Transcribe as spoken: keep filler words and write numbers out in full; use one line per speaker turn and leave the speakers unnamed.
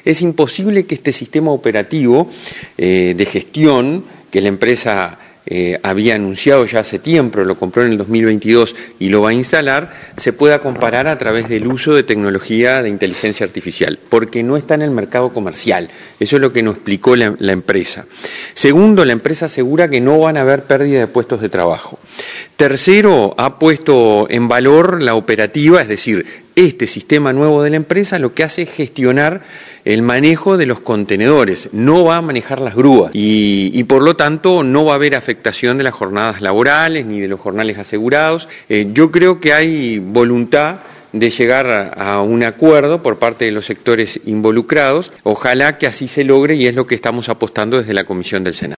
es imposible que este sistema operativo eh, de gestión que la empresa Eh, había anunciado ya hace tiempo, lo compró en el dos mil veintidós y lo va a instalar, se pueda comparar a través del uso de tecnología de inteligencia artificial, porque no está en el mercado comercial. Eso es lo que nos explicó la, la empresa. Segundo, la empresa asegura que no van a haber pérdida de puestos de trabajo. Tercero, ha puesto en valor la operativa, es decir, este sistema nuevo de la empresa lo que hace es gestionar el manejo de los contenedores, no va a manejar las grúas y, y por lo tanto no va a haber afectación de las jornadas laborales ni de los jornales asegurados. Eh, yo creo que hay voluntad de llegar a, a un acuerdo por parte de los sectores involucrados. Ojalá que así se logre y es lo que estamos apostando desde la Comisión del Senado.